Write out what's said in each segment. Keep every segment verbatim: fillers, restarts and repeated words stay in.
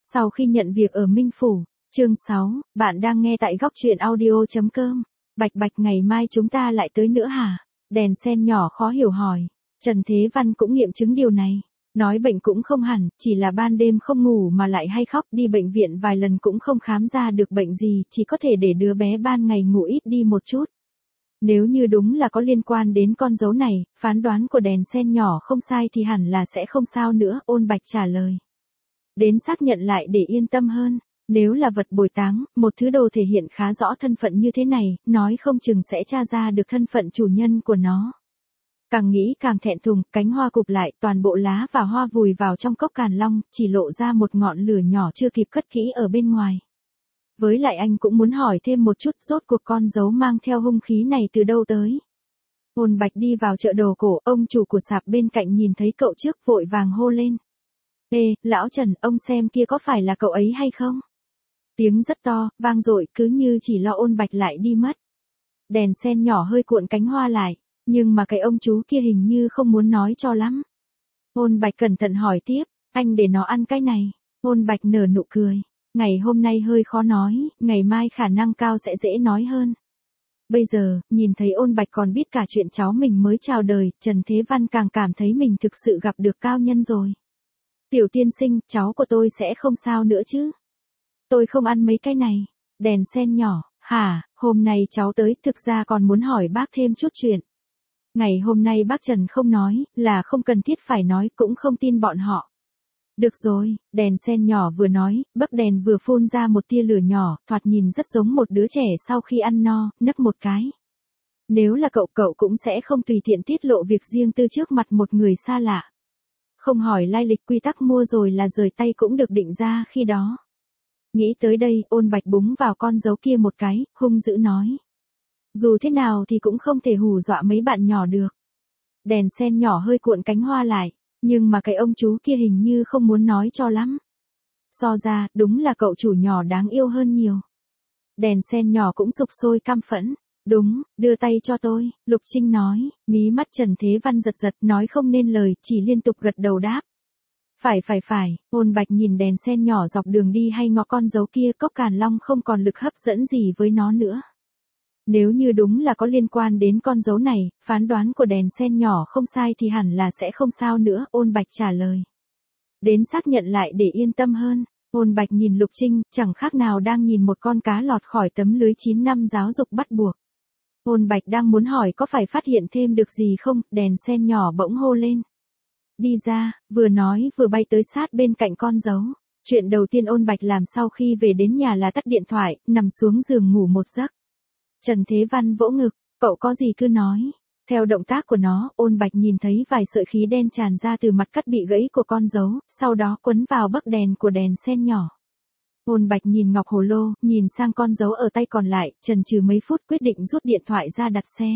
Sau khi nhận việc ở Minh Phủ, chương sáu, bạn đang nghe tại góc truyện audio.com. Bạch Bạch, ngày mai chúng ta lại tới nữa hả? Đèn sen nhỏ khó hiểu hỏi. Trần Thế Văn cũng nghiệm chứng điều này. Nói bệnh cũng không hẳn, chỉ là ban đêm không ngủ mà lại hay khóc, đi bệnh viện vài lần cũng không khám ra được bệnh gì, chỉ có thể để đứa bé ban ngày ngủ ít đi một chút. Nếu như đúng là có liên quan đến con dấu này, phán đoán của đèn sen nhỏ không sai thì hẳn là sẽ không sao nữa, Ôn Bạch trả lời. Đến xác nhận lại để yên tâm hơn. Nếu là vật bồi táng, một thứ đồ thể hiện khá rõ thân phận như thế này, nói không chừng sẽ tra ra được thân phận chủ nhân của nó. Càng nghĩ càng thẹn thùng, cánh hoa cụp lại, toàn bộ lá và hoa vùi vào trong cốc càn long, chỉ lộ ra một ngọn lửa nhỏ chưa kịp cất kỹ ở bên ngoài. Với lại anh cũng muốn hỏi thêm một chút, rốt cuộc con dấu mang theo hung khí này từ đâu tới. Ôn Bạch đi vào chợ đồ cổ, ông chủ của sạp bên cạnh nhìn thấy cậu trước vội vàng hô lên. Ê, lão Trần, ông xem kia có phải là cậu ấy hay không? Tiếng rất to, vang dội, cứ như chỉ lo Ôn Bạch lại đi mất. Đèn sen nhỏ hơi cuộn cánh hoa lại, nhưng mà cái ông chú kia hình như không muốn nói cho lắm. Ôn Bạch cẩn thận hỏi tiếp, anh để nó ăn cái này. Ôn Bạch nở nụ cười, ngày hôm nay hơi khó nói, ngày mai khả năng cao sẽ dễ nói hơn. Bây giờ, nhìn thấy Ôn Bạch còn biết cả chuyện cháu mình mới chào đời, Trần Thế Văn càng cảm thấy mình thực sự gặp được cao nhân rồi. Tiểu tiên sinh, cháu của tôi sẽ không sao nữa chứ? Tôi không ăn mấy cái này. Đèn sen nhỏ, hả, hôm nay cháu tới, thực ra còn muốn hỏi bác thêm chút chuyện. Ngày hôm nay bác Trần không nói, là không cần thiết phải nói, cũng không tin bọn họ. Được rồi, đèn sen nhỏ vừa nói, bấc đèn vừa phun ra một tia lửa nhỏ, thoạt nhìn rất giống một đứa trẻ sau khi ăn no, nấc một cái. Nếu là cậu, cậu cũng sẽ không tùy tiện tiết lộ việc riêng tư trước mặt một người xa lạ. Không hỏi lai lịch, quy tắc mua rồi là rời tay cũng được định ra khi đó. Nghĩ tới đây, Ôn Bạch búng vào con dấu kia một cái, hung dữ nói. Dù thế nào thì cũng không thể hù dọa mấy bạn nhỏ được. Đèn sen nhỏ hơi cuộn cánh hoa lại, nhưng mà cái ông chú kia hình như không muốn nói cho lắm. So ra, đúng là cậu chủ nhỏ đáng yêu hơn nhiều. Đèn sen nhỏ cũng sục sôi căm phẫn. Đúng, đưa tay cho tôi, Lục Trinh nói, mí mắt Trần Thế Văn giật giật, nói không nên lời, chỉ liên tục gật đầu đáp. Phải phải phải, Ôn Bạch nhìn đèn sen nhỏ dọc đường đi hay ngó con dấu kia, cốc càn long không còn lực hấp dẫn gì với nó nữa. Nếu như đúng là có liên quan đến con dấu này, phán đoán của đèn sen nhỏ không sai thì hẳn là sẽ không sao nữa, Ôn Bạch trả lời. Đến xác nhận lại để yên tâm hơn, Ôn Bạch nhìn Lục Trinh, chẳng khác nào đang nhìn một con cá lọt khỏi tấm lưới chín năm giáo dục bắt buộc. Ôn Bạch đang muốn hỏi có phải phát hiện thêm được gì không, đèn sen nhỏ bỗng hô lên. Đi ra, vừa nói vừa bay tới sát bên cạnh con dấu. Chuyện đầu tiên Ôn Bạch làm sau khi về đến nhà là tắt điện thoại, nằm xuống giường ngủ một giấc. Trần Thế Văn vỗ ngực, cậu có gì cứ nói. Theo động tác của nó, Ôn Bạch nhìn thấy vài sợi khí đen tràn ra từ mặt cắt bị gãy của con dấu, sau đó quấn vào bấc đèn của đèn sen nhỏ. Ôn Bạch nhìn ngọc hồ lô, nhìn sang con dấu ở tay còn lại, chần chừ mấy phút quyết định rút điện thoại ra đặt xe.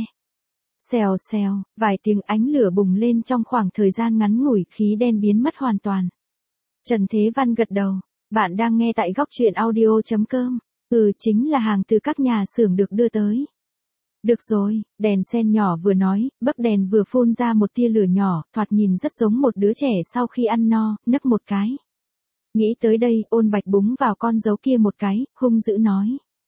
Xèo xèo, vài tiếng ánh lửa bùng lên trong khoảng thời gian ngắn ngủi, khí đen biến mất hoàn toàn. Trần Thế Văn gật đầu, bạn đang nghe tại góc truyện audio.com. Ừ, chính là hàng từ các nhà xưởng được đưa tới. Được rồi, đèn sen nhỏ vừa nói, bấc đèn vừa phun ra một tia lửa nhỏ, thoạt nhìn rất giống một đứa trẻ sau khi ăn no, nấc một cái. Nghĩ tới đây, Ôn Bạch búng vào con dấu kia một cái, hung dữ nói.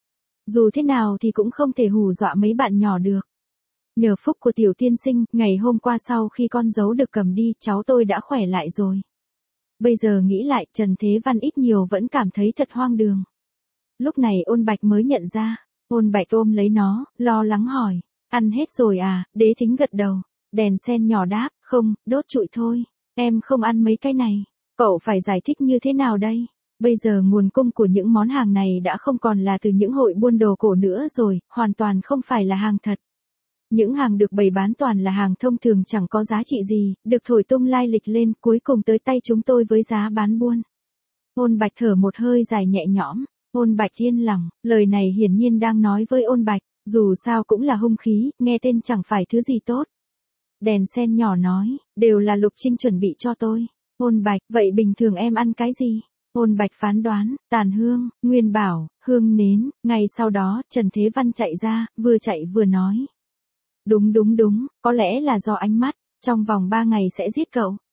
Dù thế nào thì cũng không thể hù dọa mấy bạn nhỏ được. Nhờ phúc của tiểu tiên sinh, ngày hôm qua sau khi con dấu được cầm đi, cháu tôi đã khỏe lại rồi. Bây giờ nghĩ lại, Trần Thế Văn ít nhiều vẫn cảm thấy thật hoang đường. Lúc này Ôn Bạch mới nhận ra, Ôn Bạch ôm lấy nó, lo lắng hỏi, ăn hết rồi à, Đế Thính gật đầu, đèn sen nhỏ đáp, không, đốt trụi thôi, em không ăn mấy cái này, cậu phải giải thích như thế nào đây? Bây giờ nguồn cung của những món hàng này đã không còn là từ những hội buôn đồ cổ nữa rồi, hoàn toàn không phải là hàng thật. Những hàng được bày bán toàn là hàng thông thường chẳng có giá trị gì, được thổi tung lai lịch lên, cuối cùng tới tay chúng tôi với giá bán buôn. Ôn Bạch thở một hơi dài nhẹ nhõm. Ôn Bạch yên lòng, lời này hiển nhiên đang nói với Ôn Bạch, dù sao cũng là hung khí, nghe tên chẳng phải thứ gì tốt. Đèn sen nhỏ nói, đều là Lục Trinh chuẩn bị cho tôi. Ôn Bạch, vậy bình thường em ăn cái gì? Ôn Bạch phán đoán, tàn hương, nguyên bảo, hương nến, ngay sau đó, Trần Thế Văn chạy ra, vừa chạy vừa nói. Đúng đúng đúng, có lẽ là do ánh mắt, trong vòng ba ngày sẽ giết cậu.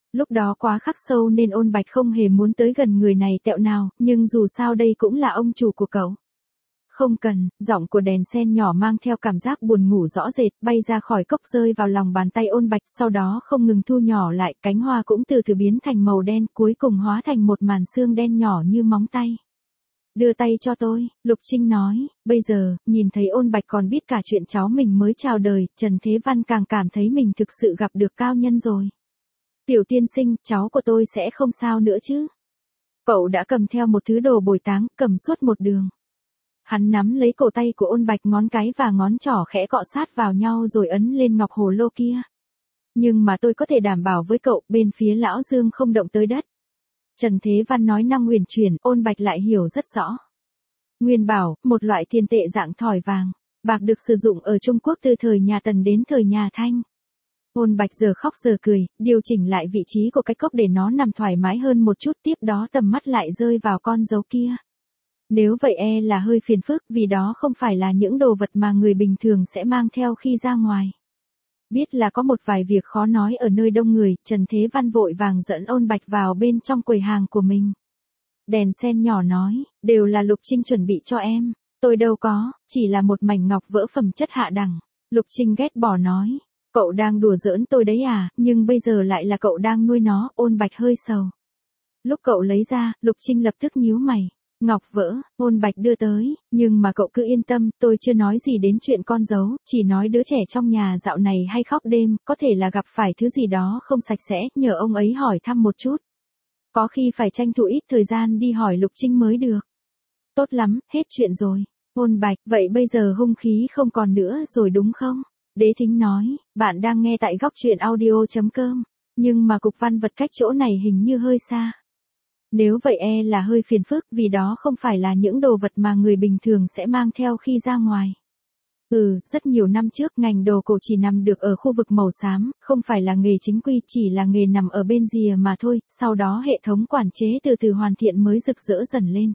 Lúc đó quá khắc sâu nên Ôn Bạch không hề muốn tới gần người này tẹo nào, nhưng dù sao đây cũng là ông chủ của cậu. Không cần, giọng của đèn sen nhỏ mang theo cảm giác buồn ngủ rõ rệt, bay ra khỏi cốc rơi vào lòng bàn tay Ôn Bạch, sau đó không ngừng thu nhỏ lại, cánh hoa cũng từ từ biến thành màu đen, cuối cùng hóa thành một màn xương đen nhỏ như móng tay. Đưa tay cho tôi, Lục Trinh nói, bây giờ, nhìn thấy Ôn Bạch còn biết cả chuyện cháu mình mới chào đời, Trần Thế Văn càng cảm thấy mình thực sự gặp được cao nhân rồi. Tiểu tiên sinh, cháu của tôi sẽ không sao nữa chứ? Cậu đã cầm theo một thứ đồ bồi táng, cầm suốt một đường. Hắn nắm lấy cổ tay của Ôn Bạch, ngón cái và ngón trỏ khẽ cọ sát vào nhau rồi ấn lên ngọc hồ lô kia. Nhưng mà tôi có thể đảm bảo với cậu, bên phía Lão Dương không động tới đất. Trần Thế Văn nói năng huyền chuyển, Ôn Bạch lại hiểu rất rõ. Nguyên bảo, một loại tiền tệ dạng thỏi vàng, bạc được sử dụng ở Trung Quốc từ thời nhà Tần đến thời nhà Thanh. Ôn Bạch giờ khóc giờ cười, điều chỉnh lại vị trí của cái cốc để nó nằm thoải mái hơn một chút, tiếp đó tầm mắt lại rơi vào con dấu kia. Nếu vậy e là hơi phiền phức, vì đó không phải là những đồ vật mà người bình thường sẽ mang theo khi ra ngoài. Biết là có một vài việc khó nói ở nơi đông người, Trần Thế Văn vội vàng dẫn Ôn Bạch vào bên trong quầy hàng của mình. Đèn sen nhỏ nói, đều là Lục Trinh chuẩn bị cho em, tôi đâu có, chỉ là một mảnh ngọc vỡ phẩm chất hạ đẳng. Lục Trinh ghét bỏ nói, cậu đang đùa giỡn tôi đấy à, nhưng bây giờ lại là cậu đang nuôi nó. Ôn Bạch hơi sầu. Lúc cậu lấy ra, Lục Trinh lập tức nhíu mày. Ngọc vỡ, Ôn Bạch đưa tới, nhưng mà cậu cứ yên tâm, tôi chưa nói gì đến chuyện con dấu, chỉ nói đứa trẻ trong nhà dạo này hay khóc đêm, có thể là gặp phải thứ gì đó không sạch sẽ, nhờ ông ấy hỏi thăm một chút. Có khi phải tranh thủ ít thời gian đi hỏi Lục Trinh mới được. Tốt lắm, hết chuyện rồi. Ôn Bạch, vậy bây giờ hung khí không còn nữa rồi đúng không? Đế Thính nói, bạn đang nghe tại góc truyện audio.com, nhưng mà cục văn vật cách chỗ này hình như hơi xa. Nếu vậy e là hơi phiền phức, vì đó không phải là những đồ vật mà người bình thường sẽ mang theo khi ra ngoài. Ừ, rất nhiều năm trước ngành đồ cổ chỉ nằm được ở khu vực màu xám, không phải là nghề chính quy, chỉ là nghề nằm ở bên rìa mà thôi, sau đó hệ thống quản chế từ từ hoàn thiện mới rực rỡ dần lên.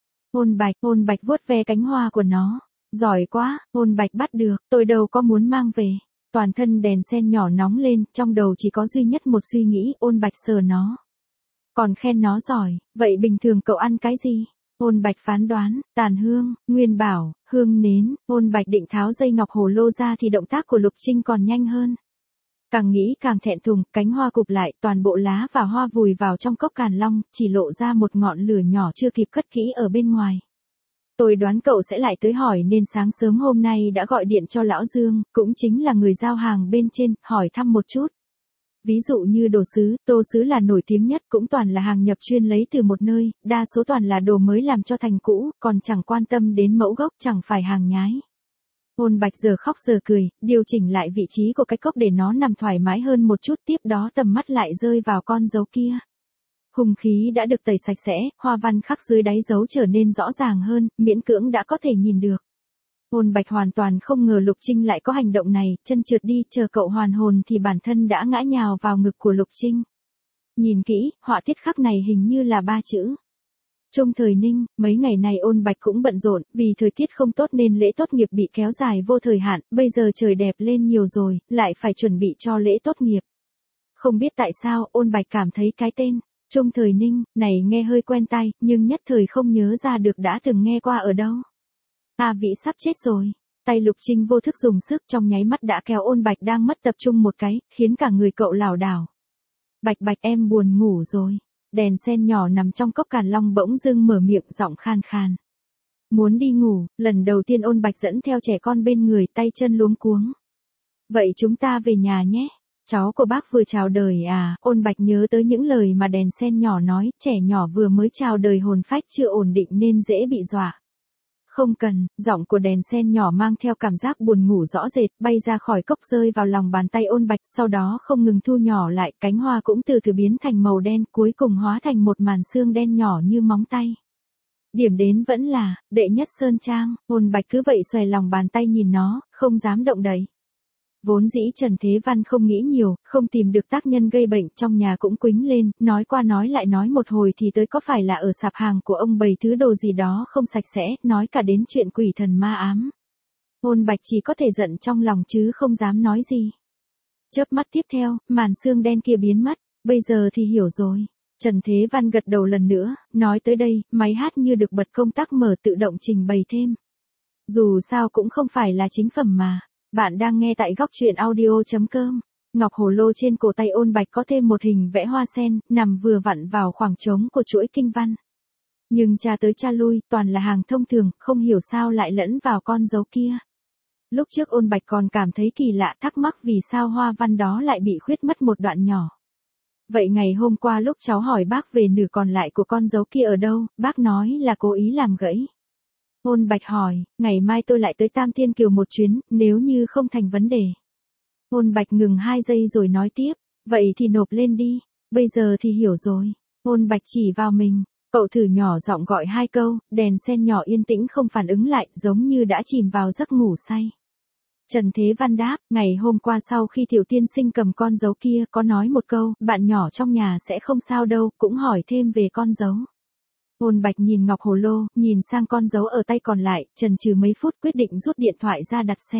Ôn Bạch, Ôn Bạch vuốt ve cánh hoa của nó. Giỏi quá, Ôn Bạch bắt được, tôi đâu có muốn mang về. Toàn thân đèn sen nhỏ nóng lên, trong đầu chỉ có duy nhất một suy nghĩ, Ôn Bạch sờ nó. Còn khen nó giỏi, vậy bình thường cậu ăn cái gì? Ôn Bạch phán đoán, tàn hương, nguyên bảo, hương nến. Ôn Bạch định tháo dây ngọc hồ lô ra thì động tác của Lục Trinh còn nhanh hơn. Càng nghĩ càng thẹn thùng, cánh hoa cụp lại, toàn bộ lá và hoa vùi vào trong cốc càn long, chỉ lộ ra một ngọn lửa nhỏ chưa kịp cất kỹ ở bên ngoài. Tôi đoán cậu sẽ lại tới hỏi nên sáng sớm hôm nay đã gọi điện cho Lão Dương, cũng chính là người giao hàng bên trên, hỏi thăm một chút. Ví dụ như đồ sứ, tô sứ là nổi tiếng nhất, cũng toàn là hàng nhập chuyên lấy từ một nơi, đa số toàn là đồ mới làm cho thành cũ, còn chẳng quan tâm đến mẫu gốc, chẳng phải hàng nhái. Ôn Bạch giờ khóc giờ cười, điều chỉnh lại vị trí của cái cốc để nó nằm thoải mái hơn một chút, tiếp đó tầm mắt lại rơi vào con dấu kia. Hung khí đã được tẩy sạch sẽ, hoa văn khắc dưới đáy dấu trở nên rõ ràng hơn, miễn cưỡng đã có thể nhìn được. Ôn Bạch hoàn toàn không ngờ Lục Trinh lại có hành động này, chân trượt đi, chờ cậu hoàn hồn thì bản thân đã ngã nhào vào ngực của Lục Trinh. Nhìn kỹ, họa tiết khắc này hình như là ba chữ. Trung Thời Ninh. Mấy ngày này Ôn Bạch cũng bận rộn, vì thời tiết không tốt nên lễ tốt nghiệp bị kéo dài vô thời hạn, bây giờ trời đẹp lên nhiều rồi, lại phải chuẩn bị cho lễ tốt nghiệp. Không biết tại sao, Ôn Bạch cảm thấy cái tên Trung Thời Ninh này nghe hơi quen tai, nhưng nhất thời không nhớ ra được đã từng nghe qua ở đâu. A Vĩ sắp chết rồi. Tay Lục Trinh vô thức dùng sức, trong nháy mắt đã kéo Ôn Bạch đang mất tập trung một cái, khiến cả người cậu lảo đảo. Bạch Bạch, em buồn ngủ rồi. Đèn sen nhỏ nằm trong cốc càn long bỗng dưng mở miệng, giọng khan khan. Muốn đi ngủ, lần đầu tiên Ôn Bạch dẫn theo trẻ con bên người, tay chân luống cuống. Vậy chúng ta về nhà nhé. Cháu của bác vừa chào đời à? Ôn Bạch nhớ tới những lời mà đèn sen nhỏ nói, trẻ nhỏ vừa mới chào đời hồn phách chưa ổn định nên dễ bị dọa. Không cần, giọng của đèn sen nhỏ mang theo cảm giác buồn ngủ rõ rệt, bay ra khỏi cốc rơi vào lòng bàn tay Ôn Bạch, sau đó không ngừng thu nhỏ lại, cánh hoa cũng từ từ biến thành màu đen, cuối cùng hóa thành một màn xương đen nhỏ như móng tay. Điểm đến vẫn là, đệ nhất sơn trang. Ôn Bạch cứ vậy xòe lòng bàn tay nhìn nó, không dám động đậy. Vốn dĩ Trần Thế Văn không nghĩ nhiều, không tìm được tác nhân gây bệnh, trong nhà cũng quính lên, nói qua nói lại nói một hồi thì tới có phải là ở sạp hàng của ông bày thứ đồ gì đó không sạch sẽ, nói cả đến chuyện quỷ thần ma ám. Ôn Bạch chỉ có thể giận trong lòng chứ không dám nói gì. Chớp mắt tiếp theo, màn xương đen kia biến mất, bây giờ thì hiểu rồi. Trần Thế Văn gật đầu lần nữa, nói tới đây, máy hát như được bật công tắc mở tự động trình bày thêm. Dù sao cũng không phải là chính phẩm mà. Bạn đang nghe tại góc truyện audio.com. Ngọc hồ lô trên cổ tay Ôn Bạch có thêm một hình vẽ hoa sen, nằm vừa vặn vào khoảng trống của chuỗi kinh văn. Nhưng tra tới tra lui, toàn là hàng thông thường, không hiểu sao lại lẫn vào con dấu kia. Lúc trước Ôn Bạch còn cảm thấy kỳ lạ, thắc mắc vì sao hoa văn đó lại bị khuyết mất một đoạn nhỏ. Vậy ngày hôm qua lúc cháu hỏi bác về nửa còn lại của con dấu kia ở đâu, bác nói là cố ý làm gãy. Ôn Bạch hỏi, ngày mai tôi lại tới Tam Thiên Kiều một chuyến, nếu như không thành vấn đề. Ôn Bạch ngừng hai giây rồi nói tiếp, vậy thì nộp lên đi, bây giờ thì hiểu rồi. Ôn Bạch chỉ vào mình, cậu thử nhỏ giọng gọi hai câu, đèn sen nhỏ yên tĩnh không phản ứng lại, giống như đã chìm vào giấc ngủ say. Trần Thế Văn đáp, ngày hôm qua sau khi Tiểu Tiên Sinh cầm con dấu kia có nói một câu, bạn nhỏ trong nhà sẽ không sao đâu, cũng hỏi thêm về con dấu. Ôn Bạch nhìn ngọc hồ lô, nhìn sang con dấu ở tay còn lại, chần chừ mấy phút quyết định rút điện thoại ra đặt xe.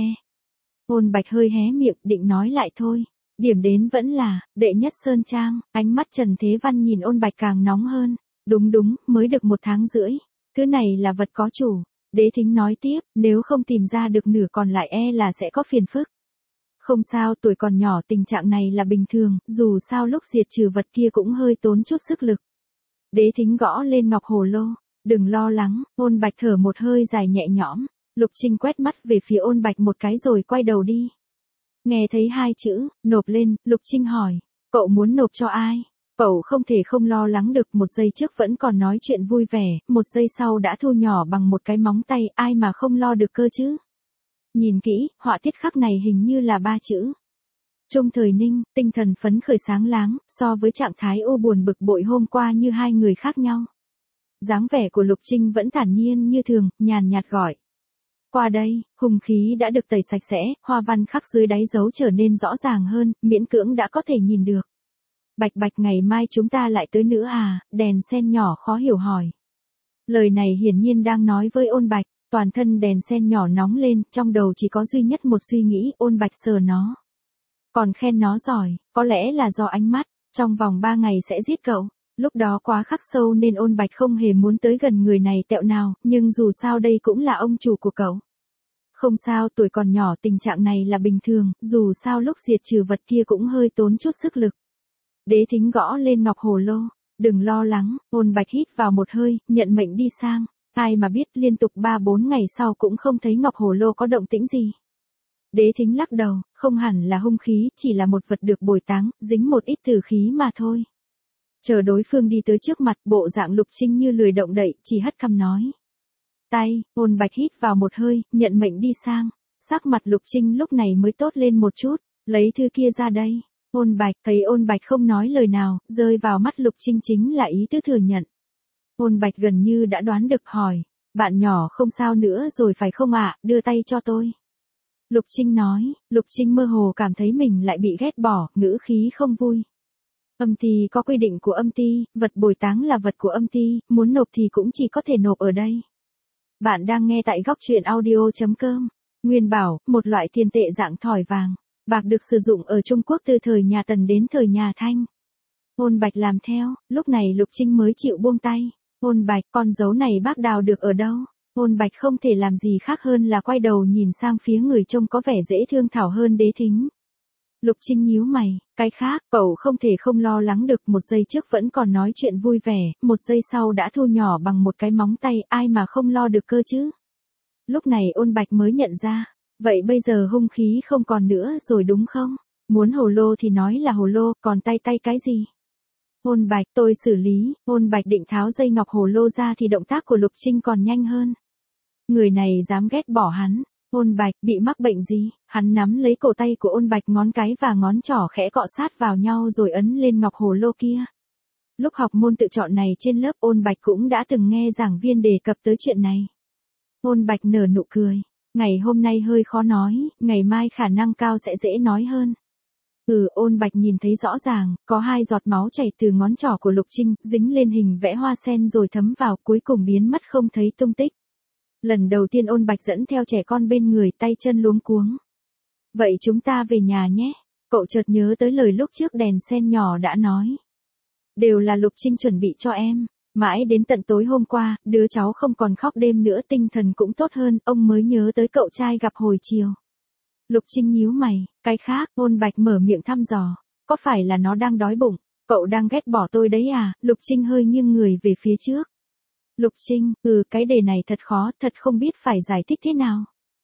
Ôn Bạch hơi hé miệng, định nói lại thôi. Điểm đến vẫn là, đệ nhất Sơn Trang, ánh mắt Trần Thế Văn nhìn Ôn Bạch càng nóng hơn. Đúng đúng, mới được một tháng rưỡi. Thứ này là vật có chủ. Đế Thính nói tiếp, nếu không tìm ra được nửa còn lại e là sẽ có phiền phức. Không sao, tuổi còn nhỏ tình trạng này là bình thường, dù sao lúc diệt trừ vật kia cũng hơi tốn chút sức lực. Đế Thính gõ lên ngọc hồ lô, đừng lo lắng. Ôn Bạch thở một hơi dài nhẹ nhõm. Lục Trinh quét mắt về phía Ôn Bạch một cái rồi quay đầu đi. Nghe thấy hai chữ, nộp lên, Lục Trinh hỏi, cậu muốn nộp cho ai? Cậu không thể không lo lắng được, một giây trước vẫn còn nói chuyện vui vẻ, một giây sau đã thu nhỏ bằng một cái móng tay, ai mà không lo được cơ chứ? Nhìn kỹ, họa tiết khắc này hình như là ba chữ. Trung Thời Ninh, tinh thần phấn khởi sáng láng, so với trạng thái u buồn bực bội hôm qua như hai người khác nhau. Dáng vẻ của Lục Trinh vẫn thản nhiên như thường, nhàn nhạt gọi. Qua đây, hung khí đã được tẩy sạch sẽ, hoa văn khắc dưới đáy dấu trở nên rõ ràng hơn, miễn cưỡng đã có thể nhìn được. Bạch Bạch ngày mai chúng ta lại tới nữa à, đèn sen nhỏ khó hiểu hỏi. Lời này hiển nhiên đang nói với Ôn Bạch, toàn thân đèn sen nhỏ nóng lên, trong đầu chỉ có duy nhất một suy nghĩ, Ôn Bạch sờ nó. Còn khen nó giỏi, có lẽ là do ánh mắt, trong vòng ba ngày sẽ giết cậu. Lúc đó quá khắc sâu nên Ôn Bạch không hề muốn tới gần người này tẹo nào, nhưng dù sao đây cũng là ông chủ của cậu. Không sao, tuổi còn nhỏ tình trạng này là bình thường, dù sao lúc diệt trừ vật kia cũng hơi tốn chút sức lực. Đế Thính gõ lên ngọc hồ lô, đừng lo lắng. Ôn Bạch hít vào một hơi, nhận mệnh đi sang. Ai mà biết liên tục ba bốn ngày sau cũng không thấy ngọc hồ lô có động tĩnh gì. Đế Thính lắc đầu, không hẳn là hung khí, chỉ là một vật được bồi táng, dính một ít tử khí mà thôi. Chờ đối phương đi tới trước mặt, bộ dạng Lục Trinh như lười động đậy, chỉ hất cằm nói. Tay, Ôn Bạch hít vào một hơi, nhận mệnh đi sang. Sắc mặt Lục Trinh lúc này mới tốt lên một chút, lấy thư kia ra đây. Ôn Bạch, thấy Ôn Bạch không nói lời nào, rơi vào mắt Lục Trinh chính là ý tứ thừa nhận. Ôn Bạch gần như đã đoán được hỏi, bạn nhỏ không sao nữa rồi phải không ạ, đưa tay cho tôi. Lục Trinh nói, Lục Trinh mơ hồ cảm thấy mình lại bị ghét bỏ, ngữ khí không vui. Âm ty có quy định của âm ty, vật bồi táng là vật của âm ty, muốn nộp thì cũng chỉ có thể nộp ở đây. Bạn đang nghe tại góc truyện audio.com. Nguyên bảo, một loại tiền tệ dạng thỏi vàng, bạc được sử dụng ở Trung Quốc từ thời nhà Tần đến thời nhà Thanh. Ôn Bạch làm theo, lúc này Lục Trinh mới chịu buông tay. Ôn Bạch, con dấu này bác đào được ở đâu? Ôn Bạch không thể làm gì khác hơn là quay đầu nhìn sang phía người trông có vẻ dễ thương thảo hơn Đế Thính. Lục Trinh nhíu mày, cái khác, cậu không thể không lo lắng được, một giây trước vẫn còn nói chuyện vui vẻ, một giây sau đã thu nhỏ bằng một cái móng tay, ai mà không lo được cơ chứ? Lúc này Ôn Bạch mới nhận ra, vậy bây giờ hung khí không còn nữa rồi đúng không? Muốn hồ lô thì nói là hồ lô, còn tay tay cái gì? Ôn Bạch, tôi xử lý. Ôn Bạch định tháo dây ngọc hồ lô ra thì động tác của Lục Trinh còn nhanh hơn. Người này dám ghét bỏ hắn. Ôn Bạch, bị mắc bệnh gì? Hắn nắm lấy cổ tay của Ôn Bạch, ngón cái và ngón trỏ khẽ cọ sát vào nhau rồi ấn lên ngọc hồ lô kia. Lúc học môn tự chọn này trên lớp, Ôn Bạch cũng đã từng nghe giảng viên đề cập tới chuyện này. Ôn Bạch nở nụ cười. Ngày hôm nay hơi khó nói, ngày mai khả năng cao sẽ dễ nói hơn. Ừ, Ôn Bạch nhìn thấy rõ ràng, có hai giọt máu chảy từ ngón trỏ của Lục Trinh, dính lên hình vẽ hoa sen rồi thấm vào, cuối cùng biến mất không thấy tung tích. Lần đầu tiên Ôn Bạch dẫn theo trẻ con bên người, tay chân luống cuống. Vậy chúng ta về nhà nhé. Cậu chợt nhớ tới lời lúc trước đèn sen nhỏ đã nói. Đều là Lục Trinh chuẩn bị cho em. Mãi đến tận tối hôm qua, đứa cháu không còn khóc đêm nữa, tinh thần cũng tốt hơn, ông mới nhớ tới cậu trai gặp hồi chiều. Lục Trinh nhíu mày, cái khác, Ôn Bạch mở miệng thăm dò. Có phải là nó đang đói bụng? Cậu đang ghét bỏ tôi đấy à? Lục Trinh hơi nghiêng người về phía trước. Lục Trinh, ừ, cái đề này thật khó, thật không biết phải giải thích thế nào.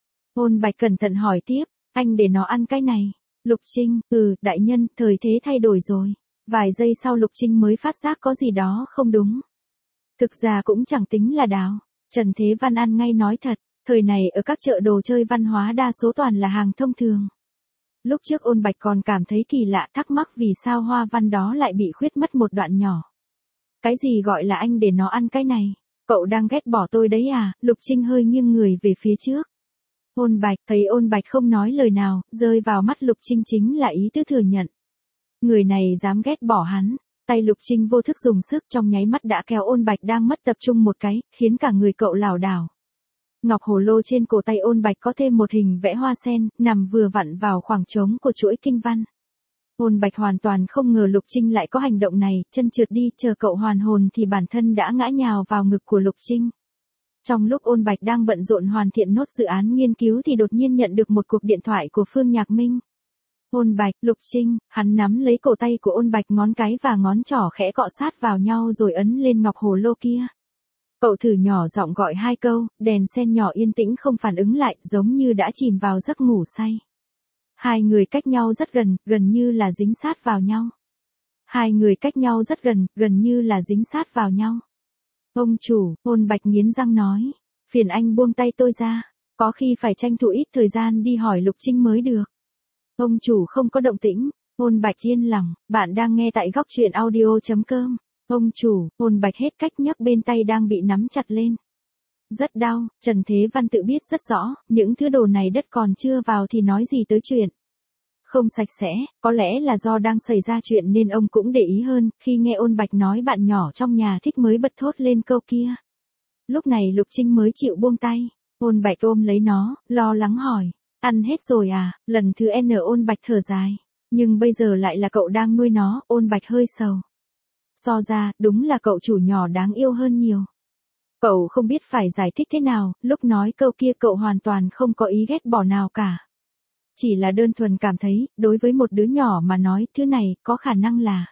Ôn Bạch cẩn thận hỏi tiếp, anh để nó ăn cái này. Lục Trinh, ừ, đại nhân, thời thế thay đổi rồi. Vài giây sau Lục Trinh mới phát giác có gì đó không đúng. Thực ra cũng chẳng tính là đào. Trần Thế Văn ăn ngay nói thật, thời này ở các chợ đồ chơi văn hóa đa số toàn là hàng thông thường. Lúc trước Ôn Bạch còn cảm thấy kỳ lạ, thắc mắc vì sao hoa văn đó lại bị khuyết mất một đoạn nhỏ. Cái gì gọi là anh để nó ăn cái này? Cậu đang ghét bỏ tôi đấy à? Lục Trinh hơi nghiêng người về phía trước. Ôn Bạch, thấy Ôn Bạch không nói lời nào, rơi vào mắt Lục Trinh chính là ý tứ thừa nhận. Người này dám ghét bỏ hắn. Tay Lục Trinh vô thức dùng sức, trong nháy mắt đã kéo Ôn Bạch đang mất tập trung một cái, khiến cả người cậu lảo đảo. Ngọc hồ lô trên cổ tay Ôn Bạch có thêm một hình vẽ hoa sen, nằm vừa vặn vào khoảng trống của chuỗi kinh văn. Ôn Bạch hoàn toàn không ngờ Lục Trinh lại có hành động này, chân trượt đi, chờ cậu hoàn hồn thì bản thân đã ngã nhào vào ngực của Lục Trinh. Trong lúc Ôn Bạch đang bận rộn hoàn thiện nốt dự án nghiên cứu thì đột nhiên nhận được một cuộc điện thoại của Phương Nhạc Minh. Ôn Bạch, Lục Trinh, hắn nắm lấy cổ tay của Ôn Bạch, ngón cái và ngón trỏ khẽ cọ sát vào nhau rồi ấn lên ngọc hồ lô kia. Cậu thử nhỏ giọng gọi hai câu, đèn sen nhỏ yên tĩnh không phản ứng lại, giống như đã chìm vào giấc ngủ say. Hai người cách nhau rất gần, gần như là dính sát vào nhau. Hai người cách nhau rất gần, gần như là dính sát vào nhau. Ông chủ, Ôn Bạch nghiến răng nói, phiền anh buông tay tôi ra, có khi phải tranh thủ ít thời gian đi hỏi Lục Trinh mới được. Ông chủ không có động tĩnh, Ôn Bạch yên lòng, bạn đang nghe tại góc truyện audio chấm com. Ông chủ, Ôn Bạch hết cách nhấc bên tay đang bị nắm chặt lên. Rất đau, Trần Thế Văn tự biết rất rõ, những thứ đồ này đất còn chưa vào thì nói gì tới chuyện. Không sạch sẽ, có lẽ là do đang xảy ra chuyện nên ông cũng để ý hơn, khi nghe Ôn Bạch nói bạn nhỏ trong nhà thích mới bật thốt lên câu kia. Lúc này Lục Trinh mới chịu buông tay, Ôn Bạch ôm lấy nó, lo lắng hỏi, ăn hết rồi à? Lần thứ N Ôn Bạch thở dài, nhưng bây giờ lại là cậu đang nuôi nó, Ôn Bạch hơi sầu. So ra, đúng là cậu chủ nhỏ đáng yêu hơn nhiều. Cậu không biết phải giải thích thế nào, lúc nói câu kia cậu hoàn toàn không có ý ghét bỏ nào cả. Chỉ là đơn thuần cảm thấy, đối với một đứa nhỏ mà nói, thứ này, có khả năng là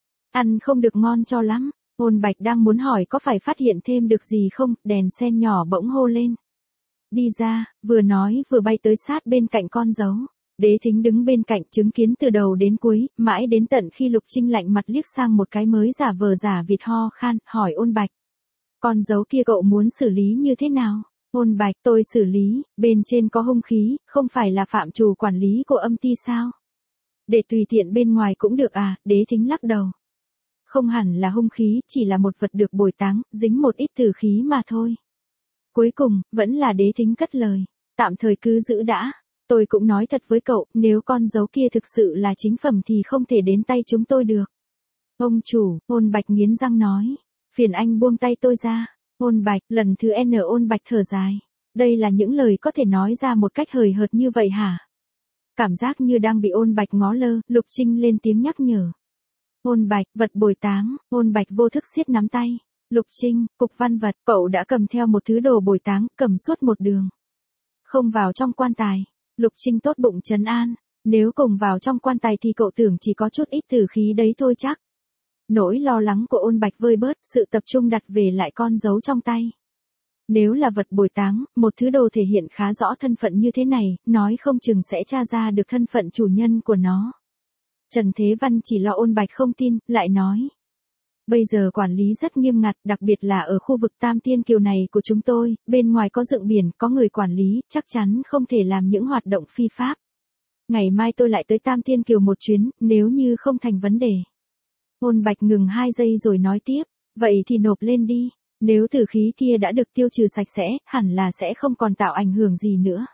ăn không được ngon cho lắm. Ôn Bạch đang muốn hỏi có phải phát hiện thêm được gì không, đèn sen nhỏ bỗng hô lên. Đi ra, vừa nói vừa bay tới sát bên cạnh con dấu. Đế Thính đứng bên cạnh chứng kiến từ đầu đến cuối, mãi đến tận khi Lục Trinh lạnh mặt liếc sang một cái mới giả vờ giả vịt ho khan, hỏi Ôn Bạch. Con dấu kia cậu muốn xử lý như thế nào? Ôn Bạch, tôi xử lý, bên trên có hung khí, không phải là phạm trù quản lý của âm ty sao? Để tùy tiện bên ngoài cũng được à? Đế Thính lắc đầu. Không hẳn là hung khí, chỉ là một vật được bồi táng, dính một ít tử khí mà thôi. Cuối cùng, vẫn là Đế Thính cất lời. Tạm thời cứ giữ đã. Tôi cũng nói thật với cậu, nếu con dấu kia thực sự là chính phẩm thì không thể đến tay chúng tôi được. Ông chủ, Ôn Bạch nghiến răng nói. Phiền anh buông tay tôi ra. Ôn Bạch, lần thứ N Ôn Bạch thở dài. Đây là những lời có thể nói ra một cách hời hợt như vậy hả? Cảm giác như đang bị Ôn Bạch ngó lơ, Lục Trinh lên tiếng nhắc nhở. Ôn Bạch, vật bồi táng, Ôn Bạch vô thức siết nắm tay. Lục Trinh, cục văn vật, cậu đã cầm theo một thứ đồ bồi táng, cầm suốt một đường. Không vào trong quan tài. Lục Trinh tốt bụng trấn an, nếu cùng vào trong quan tài thì cậu tưởng chỉ có chút ít tử khí đấy thôi chắc. Nỗi lo lắng của Ôn Bạch vơi bớt, sự tập trung đặt về lại con dấu trong tay. Nếu là vật bồi táng, một thứ đồ thể hiện khá rõ thân phận như thế này, nói không chừng sẽ tra ra được thân phận chủ nhân của nó. Trần Thế Văn chỉ lo Ôn Bạch không tin, lại nói. Bây giờ quản lý rất nghiêm ngặt, đặc biệt là ở khu vực Tam Tiên Kiều này của chúng tôi, bên ngoài có dựng biển, có người quản lý, chắc chắn không thể làm những hoạt động phi pháp. Ngày mai tôi lại tới Tam Tiên Kiều một chuyến, nếu như không thành vấn đề. Ôn Bạch ngừng hai giây rồi nói tiếp, vậy thì nộp lên đi, nếu tử khí kia đã được tiêu trừ sạch sẽ, hẳn là sẽ không còn tạo ảnh hưởng gì nữa.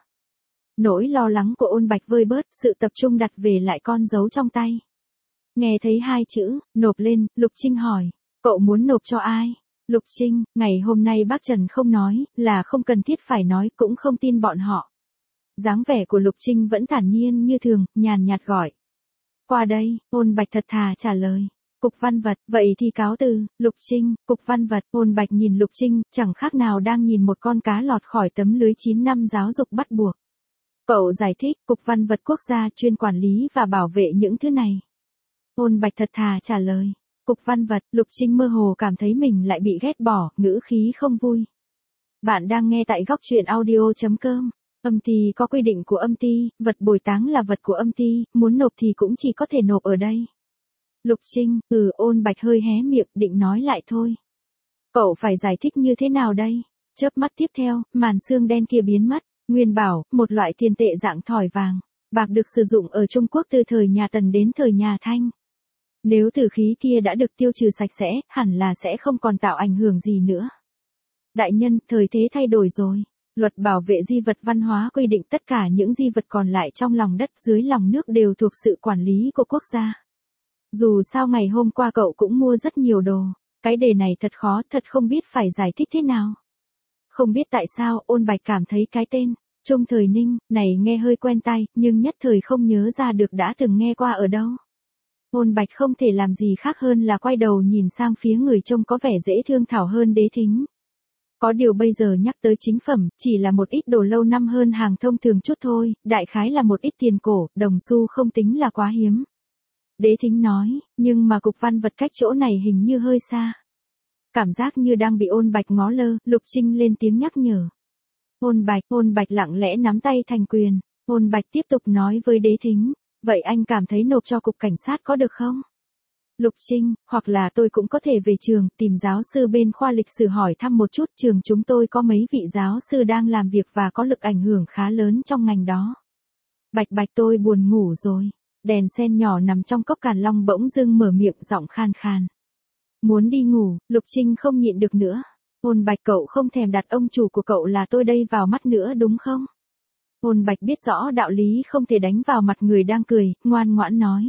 Nỗi lo lắng của Ôn Bạch vơi bớt, sự tập trung đặt về lại con dấu trong tay. Nghe thấy hai chữ, nộp lên, Lục Trinh hỏi, cậu muốn nộp cho ai? Lục Trinh, ngày hôm nay bác Trần không nói, là không cần thiết phải nói, cũng không tin bọn họ. Dáng vẻ của Lục Trinh vẫn thản nhiên như thường, nhàn nhạt gọi. Qua đây, Ôn Bạch thật thà trả lời. Cục văn vật, vậy thì cáo từ, Lục Trinh, cục văn vật, Ôn Bạch nhìn Lục Trinh, chẳng khác nào đang nhìn một con cá lọt khỏi tấm lưới chín năm giáo dục bắt buộc. Cậu giải thích, cục văn vật quốc gia chuyên quản lý và bảo vệ những thứ này. Ôn Bạch thật thà trả lời. Cục văn vật, Lục Trinh mơ hồ cảm thấy mình lại bị ghét bỏ, ngữ khí không vui. Bạn đang nghe tại góc truyện audio.com. Âm ty có quy định của âm ty, vật bồi táng là vật của âm ty, muốn nộp thì cũng chỉ có thể nộp ở đây. Lục Trinh, ừ, Ôn Bạch hơi hé miệng, định nói lại thôi. Cậu phải giải thích như thế nào đây? Chớp mắt tiếp theo, màn xương đen kia biến mất. Nguyên bảo, một loại tiền tệ dạng thỏi vàng, bạc được sử dụng ở Trung Quốc từ thời nhà Tần đến thời nhà Thanh. Nếu tử khí kia đã được tiêu trừ sạch sẽ, hẳn là sẽ không còn tạo ảnh hưởng gì nữa. Đại nhân, thời thế thay đổi rồi. Luật bảo vệ di vật văn hóa quy định tất cả những di vật còn lại trong lòng đất dưới lòng nước đều thuộc sự quản lý của quốc gia. Dù sao ngày hôm qua cậu cũng mua rất nhiều đồ, cái đề này thật khó, thật không biết phải giải thích thế nào. Không biết tại sao, Ôn Bạch cảm thấy cái tên Trung Thời Ninh này nghe hơi quen tai, nhưng nhất thời không nhớ ra được đã từng nghe qua ở đâu. Ôn Bạch không thể làm gì khác hơn là quay đầu nhìn sang phía người trông có vẻ dễ thương thảo hơn Đế Thính. Có điều bây giờ nhắc tới chính phẩm, chỉ là một ít đồ lâu năm hơn hàng thông thường chút thôi, đại khái là một ít tiền cổ, đồng xu không tính là quá hiếm. Đế Thính nói, nhưng mà cục văn vật cách chỗ này hình như hơi xa. Cảm giác như đang bị Ôn Bạch ngó lơ, Lục Trinh lên tiếng nhắc nhở. Ôn Bạch, Ôn Bạch lặng lẽ nắm tay thành quyền. Ôn Bạch tiếp tục nói với Đế Thính, vậy anh cảm thấy nộp cho cục cảnh sát có được không? Lục Trinh, hoặc là tôi cũng có thể về trường, tìm giáo sư bên khoa lịch sử hỏi thăm một chút, trường chúng tôi có mấy vị giáo sư đang làm việc và có lực ảnh hưởng khá lớn trong ngành đó. Bạch Bạch, tôi buồn ngủ rồi. Đèn sen nhỏ nằm trong cốc Càn Long bỗng dưng mở miệng giọng khan khan. Muốn đi ngủ, Lục Trinh không nhịn được nữa. Ôn Bạch, cậu không thèm đặt ông chủ của cậu là tôi đây vào mắt nữa đúng không? Ôn Bạch biết rõ đạo lý không thể đánh vào mặt người đang cười, ngoan ngoãn nói.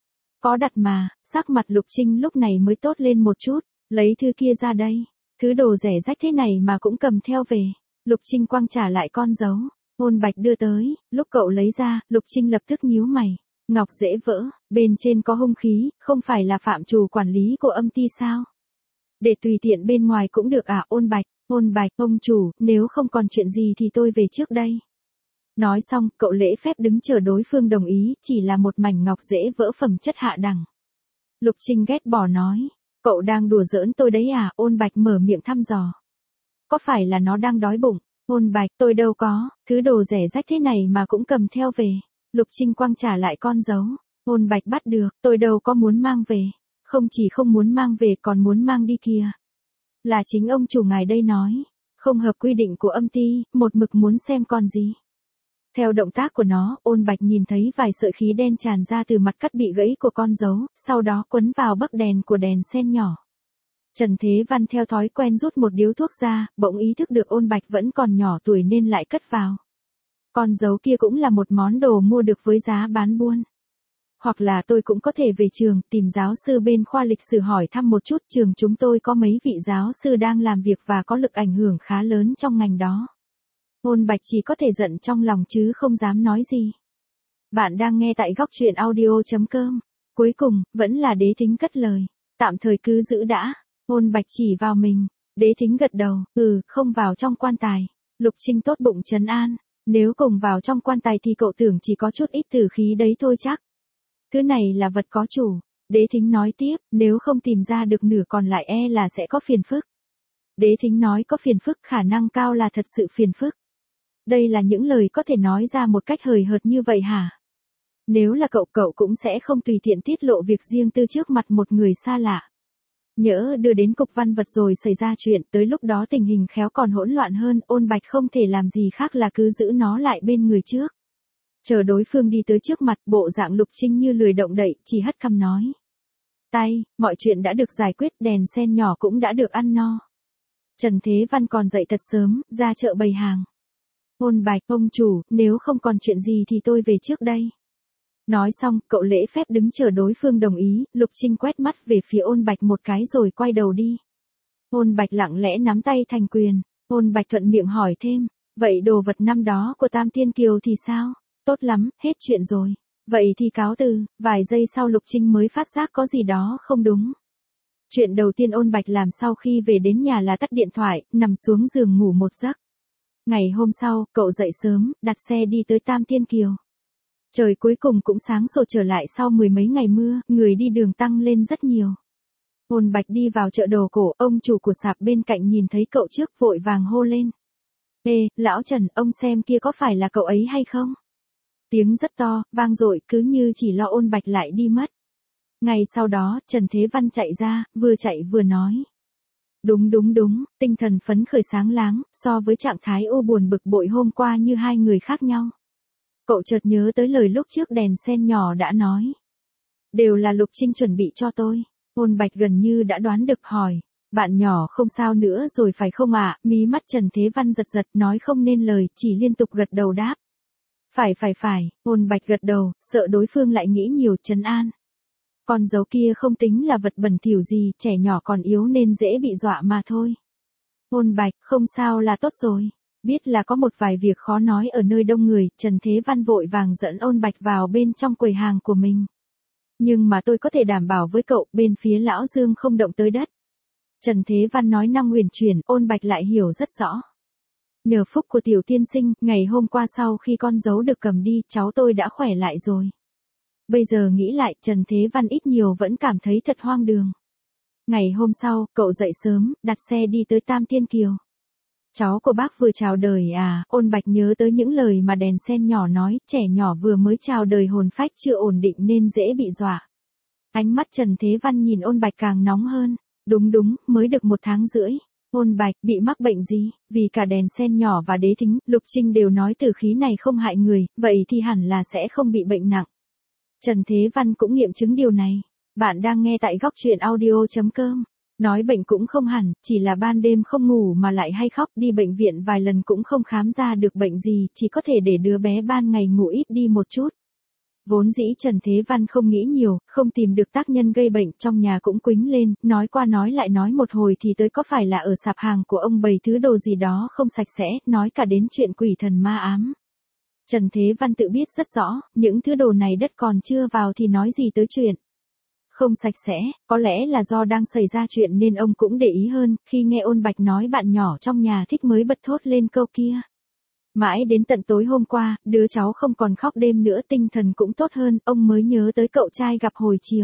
Có đặt mà, sắc mặt Lục Trinh lúc này mới tốt lên một chút, lấy thứ kia ra đây. Thứ đồ rẻ rách thế này mà cũng cầm theo về. Lục Trinh quăng trả lại con dấu. Ôn Bạch đưa tới, lúc cậu lấy ra, Lục Trinh lập tức nhíu mày. Ngọc dễ vỡ, bên trên có hung khí, không phải là phạm trù quản lý của âm ty sao? Để tùy tiện bên ngoài cũng được à? Ôn Bạch, Ôn Bạch, ông chủ, nếu không còn chuyện gì thì tôi về trước đây. Nói xong, cậu lễ phép đứng chờ đối phương đồng ý, chỉ là một mảnh ngọc dễ vỡ phẩm chất hạ đẳng. Lục Trinh ghét bỏ nói, cậu đang đùa giỡn tôi đấy à? Ôn Bạch mở miệng thăm dò. Có phải là nó đang đói bụng? Ôn Bạch, tôi đâu có, thứ đồ rẻ rách thế này mà cũng cầm theo về. Lục Trinh quăng trả lại con dấu. Ôn Bạch bắt được, tôi đâu có muốn mang về. Không chỉ không muốn mang về còn muốn mang đi kìa. Là chính ông chủ ngài đây nói. Không hợp quy định của âm ty, một mực muốn xem còn gì. Theo động tác của nó, Ôn Bạch nhìn thấy vài sợi khí đen tràn ra từ mặt cắt bị gãy của con dấu, sau đó quấn vào bấc đèn của đèn sen nhỏ. Trần Thế Văn theo thói quen rút một điếu thuốc ra, bỗng ý thức được Ôn Bạch vẫn còn nhỏ tuổi nên lại cất vào. Con dấu kia cũng là một món đồ mua được với giá bán buôn. Hoặc là tôi cũng có thể về trường, tìm giáo sư bên khoa lịch sử hỏi thăm một chút, trường chúng tôi có mấy vị giáo sư đang làm việc và có lực ảnh hưởng khá lớn trong ngành đó. Ôn Bạch chỉ có thể giận trong lòng chứ không dám nói gì. Bạn đang nghe tại góc truyện audio.com. Cuối cùng, vẫn là Đế Thính cất lời. Tạm thời cứ giữ đã. Ôn Bạch chỉ vào mình. Đế Thính gật đầu, ừ, không vào trong quan tài. Lục Trinh tốt bụng trấn an. Nếu cùng vào trong quan tài thì cậu tưởng chỉ có chút ít tử khí đấy thôi chắc. Thứ này là vật có chủ. Đế Thính nói tiếp, nếu không tìm ra được nửa còn lại e là sẽ có phiền phức. Đế Thính nói có phiền phức, khả năng cao là thật sự phiền phức. Đây là những lời có thể nói ra một cách hời hợt như vậy hả? Nếu là cậu, cậu cũng sẽ không tùy tiện tiết lộ việc riêng tư trước mặt một người xa lạ. Nhỡ đưa đến cục văn vật rồi xảy ra chuyện, tới lúc đó tình hình khéo còn hỗn loạn hơn, Ôn Bạch không thể làm gì khác là cứ giữ nó lại bên người trước. Chờ đối phương đi tới trước mặt, bộ dạng Lục Trinh như lười động đậy, chỉ hất cằm nói. Tay, mọi chuyện đã được giải quyết, đèn sen nhỏ cũng đã được ăn no. Trần Thế Văn còn dậy thật sớm, ra chợ bày hàng. Ôn Bạch, ông chủ, nếu không còn chuyện gì thì tôi về trước đây. Nói xong, cậu lễ phép đứng chờ đối phương đồng ý, Lục Trinh quét mắt về phía Ôn Bạch một cái rồi quay đầu đi. Ôn Bạch lặng lẽ nắm tay thành quyền. Ôn Bạch thuận miệng hỏi thêm, vậy đồ vật năm đó của Tam Tiên Kiều thì sao? Tốt lắm, hết chuyện rồi. Vậy thì cáo từ, vài giây sau Lục Trinh mới phát giác có gì đó không đúng. Chuyện đầu tiên Ôn Bạch làm sau khi về đến nhà là tắt điện thoại, nằm xuống giường ngủ một giấc. Ngày hôm sau, cậu dậy sớm, đặt xe đi tới Tam Tiên Kiều. Trời cuối cùng cũng sáng sủa trở lại sau mười mấy ngày mưa, người đi đường tăng lên rất nhiều. Ôn Bạch đi vào chợ đồ cổ, ông chủ của sạp bên cạnh nhìn thấy cậu trước vội vàng hô lên. Ê, lão Trần, ông xem kia có phải là cậu ấy hay không? Tiếng rất to, vang dội, cứ như chỉ lo Ôn Bạch lại đi mất. Ngay sau đó, Trần Thế Văn chạy ra, vừa chạy vừa nói. Đúng đúng đúng, tinh thần phấn khởi sáng láng, so với trạng thái u buồn bực bội hôm qua như hai người khác nhau. Cậu chợt nhớ tới lời lúc trước đèn sen nhỏ đã nói. Đều là Lục Trinh chuẩn bị cho tôi. Ôn Bạch gần như đã đoán được hỏi. Bạn nhỏ không sao nữa rồi phải không ạ? À? Mí mắt Trần Thế Văn giật giật nói không nên lời, chỉ liên tục gật đầu đáp. Phải phải phải, Ôn Bạch gật đầu, sợ đối phương lại nghĩ nhiều, trấn an. Con dấu kia không tính là vật bẩn thỉu gì, trẻ nhỏ còn yếu nên dễ bị dọa mà thôi. Ôn Bạch, không sao là tốt rồi. Biết là có một vài việc khó nói ở nơi đông người, Trần Thế Văn vội vàng dẫn Ôn Bạch vào bên trong quầy hàng của mình. Nhưng mà tôi có thể đảm bảo với cậu, bên phía Lão Dương không động tới đất. Trần Thế Văn nói năng huyền chuyển, Ôn Bạch lại hiểu rất rõ. Nhờ phúc của tiểu tiên sinh, ngày hôm qua sau khi con dấu được cầm đi, cháu tôi đã khỏe lại rồi. Bây giờ nghĩ lại, Trần Thế Văn ít nhiều vẫn cảm thấy thật hoang đường. Ngày hôm sau, cậu dậy sớm, đặt xe đi tới Tam Tiên Kiều. Cháu của bác vừa chào đời à? Ôn Bạch nhớ tới những lời mà đèn sen nhỏ nói, trẻ nhỏ vừa mới chào đời hồn phách chưa ổn định nên dễ bị dọa. Ánh mắt Trần Thế Văn nhìn Ôn Bạch càng nóng hơn. Đúng đúng, mới được một tháng rưỡi. Ôn Bạch, bị mắc bệnh gì? Vì cả đèn sen nhỏ và đế thính, Lục Trinh đều nói tử khí này không hại người, vậy thì hẳn là sẽ không bị bệnh nặng. Trần Thế Văn cũng nghiệm chứng điều này. Bạn đang nghe tại góc truyện audio chấm com. Nói bệnh cũng không hẳn, chỉ là ban đêm không ngủ mà lại hay khóc, đi bệnh viện vài lần cũng không khám ra được bệnh gì, chỉ có thể để đứa bé ban ngày ngủ ít đi một chút. Vốn dĩ Trần Thế Văn không nghĩ nhiều, không tìm được tác nhân gây bệnh, trong nhà cũng quính lên, nói qua nói lại nói một hồi thì tới có phải là ở sạp hàng của ông bày thứ đồ gì đó không sạch sẽ, nói cả đến chuyện quỷ thần ma ám. Trần Thế Văn tự biết rất rõ, những thứ đồ này đất còn chưa vào thì nói gì tới chuyện không sạch sẽ, có lẽ là do đang xảy ra chuyện nên ông cũng để ý hơn, khi nghe Ôn Bạch nói bạn nhỏ trong nhà thích mới bật thốt lên câu kia. Mãi đến tận tối hôm qua, đứa cháu không còn khóc đêm nữa, tinh thần cũng tốt hơn, ông mới nhớ tới cậu trai gặp hồi chiều.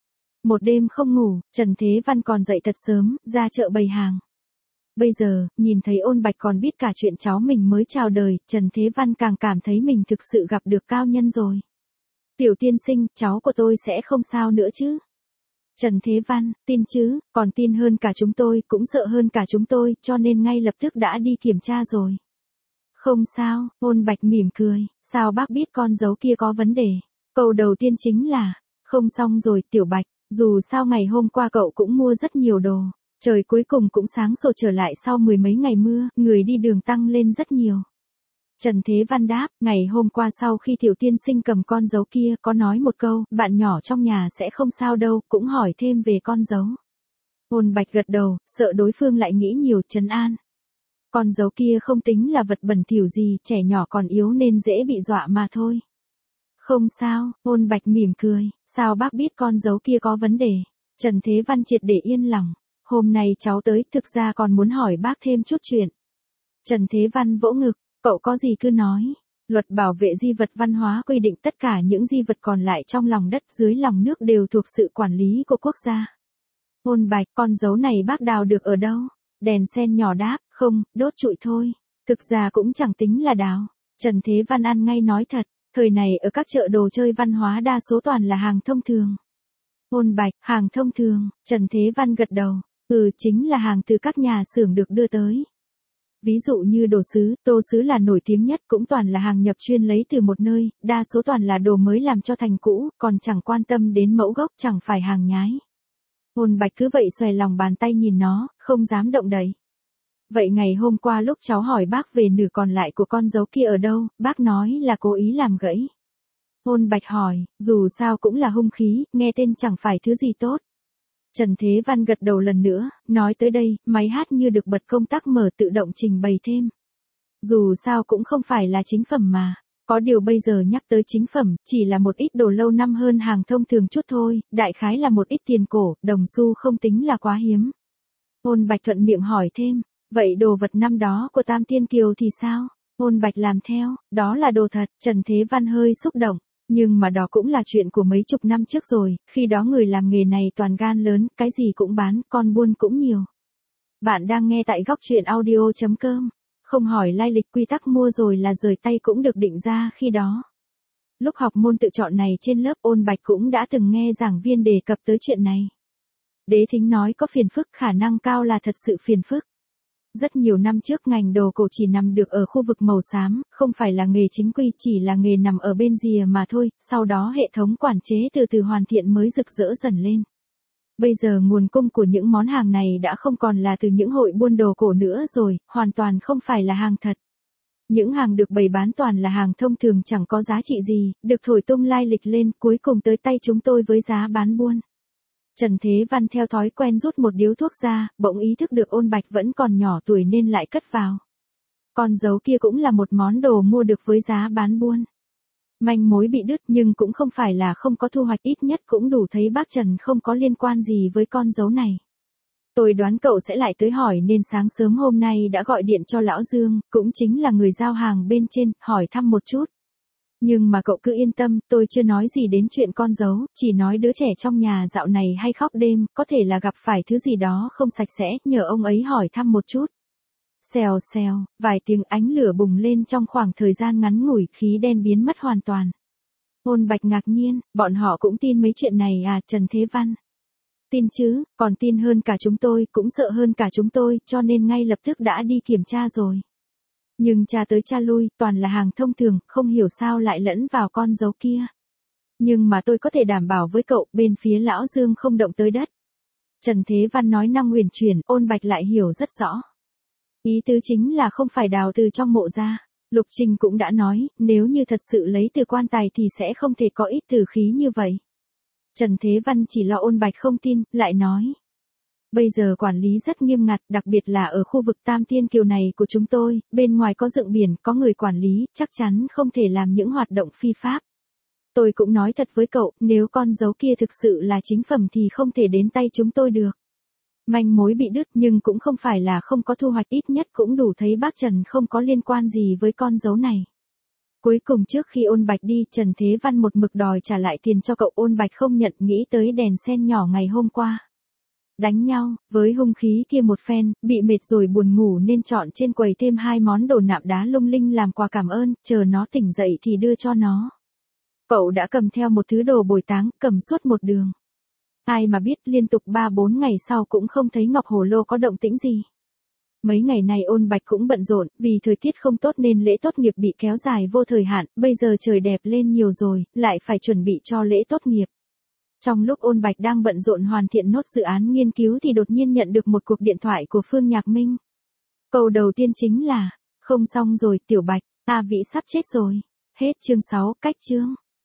Một đêm không ngủ, Trần Thế Văn còn dậy thật sớm, ra chợ bày hàng. Bây giờ, nhìn thấy Ôn Bạch còn biết cả chuyện cháu mình mới chào đời, Trần Thế Văn càng cảm thấy mình thực sự gặp được cao nhân rồi. Tiểu tiên sinh, cháu của tôi sẽ không sao nữa chứ? Trần Thế Văn, tin chứ, còn tin hơn cả chúng tôi, cũng sợ hơn cả chúng tôi, cho nên ngay lập tức đã đi kiểm tra rồi. Không sao, Ôn Bạch mỉm cười, sao bác biết con dấu kia có vấn đề? Câu đầu tiên chính là, không xong rồi, Tiểu Bạch, dù sao ngày hôm qua cậu cũng mua rất nhiều đồ. Trời cuối cùng cũng sáng sủa trở lại sau mười mấy ngày mưa, người đi đường tăng lên rất nhiều. Trần Thế Văn đáp, ngày hôm qua sau khi tiểu tiên sinh cầm con dấu kia có nói một câu, bạn nhỏ trong nhà sẽ không sao đâu, cũng hỏi thêm về con dấu. Ôn Bạch gật đầu, sợ đối phương lại nghĩ nhiều, trấn an. Con dấu kia không tính là vật bẩn thỉu gì, trẻ nhỏ còn yếu nên dễ bị dọa mà thôi. Không sao, Ôn Bạch mỉm cười, sao bác biết con dấu kia có vấn đề? Trần Thế Văn triệt để yên lòng. Hôm nay cháu tới, thực ra còn muốn hỏi bác thêm chút chuyện. Trần Thế Văn vỗ ngực, cậu có gì cứ nói. Luật bảo vệ di vật văn hóa quy định tất cả những di vật còn lại trong lòng đất dưới lòng nước đều thuộc sự quản lý của quốc gia. Ôn Bạch, con dấu này bác đào được ở đâu? Đèn sen nhỏ đáp, không, đốt trụi thôi. Thực ra cũng chẳng tính là đào. Trần Thế Văn ăn ngay nói thật, thời này ở các chợ đồ chơi văn hóa đa số toàn là hàng thông thường. Ôn Bạch, hàng thông thường, Trần Thế Văn gật đầu. Ừ, chính là hàng từ các nhà xưởng được đưa tới. Ví dụ như đồ sứ, tô sứ là nổi tiếng nhất, cũng toàn là hàng nhập chuyên lấy từ một nơi, đa số toàn là đồ mới làm cho thành cũ, còn chẳng quan tâm đến mẫu gốc, chẳng phải hàng nhái. Ôn Bạch cứ vậy xòe lòng bàn tay nhìn nó, không dám động đậy. Vậy ngày hôm qua lúc cháu hỏi bác về nửa còn lại của con dấu kia ở đâu, bác nói là cố ý làm gãy. Ôn Bạch hỏi, dù sao cũng là hung khí, nghe tên chẳng phải thứ gì tốt. Trần Thế Văn gật đầu lần nữa, nói tới đây, máy hát như được bật công tắc mở tự động trình bày thêm. Dù sao cũng không phải là chính phẩm mà. Có điều bây giờ nhắc tới chính phẩm, chỉ là một ít đồ lâu năm hơn hàng thông thường chút thôi, đại khái là một ít tiền cổ, đồng xu không tính là quá hiếm. Ôn Bạch thuận miệng hỏi thêm, vậy đồ vật năm đó của Tam Tiên Kiều thì sao? Ôn Bạch làm theo, đó là đồ thật, Trần Thế Văn hơi xúc động, nhưng mà đó cũng là chuyện của mấy chục năm trước rồi, khi đó người làm nghề này toàn gan lớn, cái gì cũng bán, con buôn cũng nhiều. Bạn đang nghe tại góc truyện audio chấm com. Không hỏi lai lịch, quy tắc mua rồi là rời tay cũng được định ra khi đó. Lúc học môn tự chọn này trên lớp, Ôn Bạch cũng đã từng nghe giảng viên đề cập tới chuyện này. Đế Thính nói có phiền phức, khả năng cao là thật sự phiền phức. Rất nhiều năm trước ngành đồ cổ chỉ nằm được ở khu vực màu xám, không phải là nghề chính quy, chỉ là nghề nằm ở bên rìa mà thôi, sau đó hệ thống quản chế từ từ hoàn thiện mới rực rỡ dần lên. Bây giờ nguồn cung của những món hàng này đã không còn là từ những hội buôn đồ cổ nữa rồi, hoàn toàn không phải là hàng thật. Những hàng được bày bán toàn là hàng thông thường chẳng có giá trị gì, được thổi tung lai lịch lên, cuối cùng tới tay chúng tôi với giá bán buôn. Trần Thế Văn theo thói quen rút một điếu thuốc ra, bỗng ý thức được Ôn Bạch vẫn còn nhỏ tuổi nên lại cất vào. Con dấu kia cũng là một món đồ mua được với giá bán buôn. Manh mối bị đứt nhưng cũng không phải là không có thu hoạch, ít nhất cũng đủ thấy bác Trần không có liên quan gì với con dấu này. Tôi đoán cậu sẽ lại tới hỏi nên sáng sớm hôm nay đã gọi điện cho Lão Dương, cũng chính là người giao hàng bên trên, hỏi thăm một chút. Nhưng mà cậu cứ yên tâm, tôi chưa nói gì đến chuyện con dấu, chỉ nói đứa trẻ trong nhà dạo này hay khóc đêm, có thể là gặp phải thứ gì đó không sạch sẽ, nhờ ông ấy hỏi thăm một chút. Xèo xèo, vài tiếng ánh lửa bùng lên trong khoảng thời gian ngắn ngủi, khí đen biến mất hoàn toàn. Ôn Bạch ngạc nhiên, bọn họ cũng tin mấy chuyện này à, Trần Thế Văn? Tin chứ, còn tin hơn cả chúng tôi, cũng sợ hơn cả chúng tôi, cho nên ngay lập tức đã đi kiểm tra rồi. Nhưng tra tới tra lui, toàn là hàng thông thường, không hiểu sao lại lẫn vào con dấu kia. Nhưng mà tôi có thể đảm bảo với cậu, bên phía Lão Dương không động tới đất. Trần Thế Văn nói năng huyền chuyển, Ôn Bạch lại hiểu rất rõ. Ý tứ chính là không phải đào từ trong mộ ra. Lục Trinh cũng đã nói, nếu như thật sự lấy từ quan tài thì sẽ không thể có ít tử khí như vậy. Trần Thế Văn chỉ lo Ôn Bạch không tin, lại nói. Bây giờ quản lý rất nghiêm ngặt, đặc biệt là ở khu vực Tam Tiên Kiều này của chúng tôi, bên ngoài có dựng biển, có người quản lý, chắc chắn không thể làm những hoạt động phi pháp. Tôi cũng nói thật với cậu, nếu con dấu kia thực sự là chính phẩm thì không thể đến tay chúng tôi được. Manh mối bị đứt nhưng cũng không phải là không có thu hoạch, ít nhất cũng đủ thấy bác Trần không có liên quan gì với con dấu này. Cuối cùng trước khi Ôn Bạch đi, Trần Thế Văn một mực đòi trả lại tiền cho cậu, Ôn Bạch không nhận, nghĩ tới đèn sen nhỏ ngày hôm qua. Đánh nhau, với hung khí kia một phen, bị mệt rồi buồn ngủ nên chọn trên quầy thêm hai món đồ nạm đá lung linh làm quà cảm ơn, chờ nó tỉnh dậy thì đưa cho nó. Cậu đã cầm theo một thứ đồ bồi táng, cầm suốt một đường. Ai mà biết liên tục ba bốn ngày sau cũng không thấy Ngọc Hồ Lô có động tĩnh gì. Mấy ngày này Ôn Bạch cũng bận rộn, vì thời tiết không tốt nên lễ tốt nghiệp bị kéo dài vô thời hạn, bây giờ trời đẹp lên nhiều rồi, lại phải chuẩn bị cho lễ tốt nghiệp. Trong lúc Ôn Bạch đang bận rộn hoàn thiện nốt dự án nghiên cứu thì đột nhiên nhận được một cuộc điện thoại của Phương Nhạc Minh. Câu đầu tiên chính là, không xong rồi Tiểu Bạch, A Vĩ sắp chết rồi. Hết chương sáu, cách chương.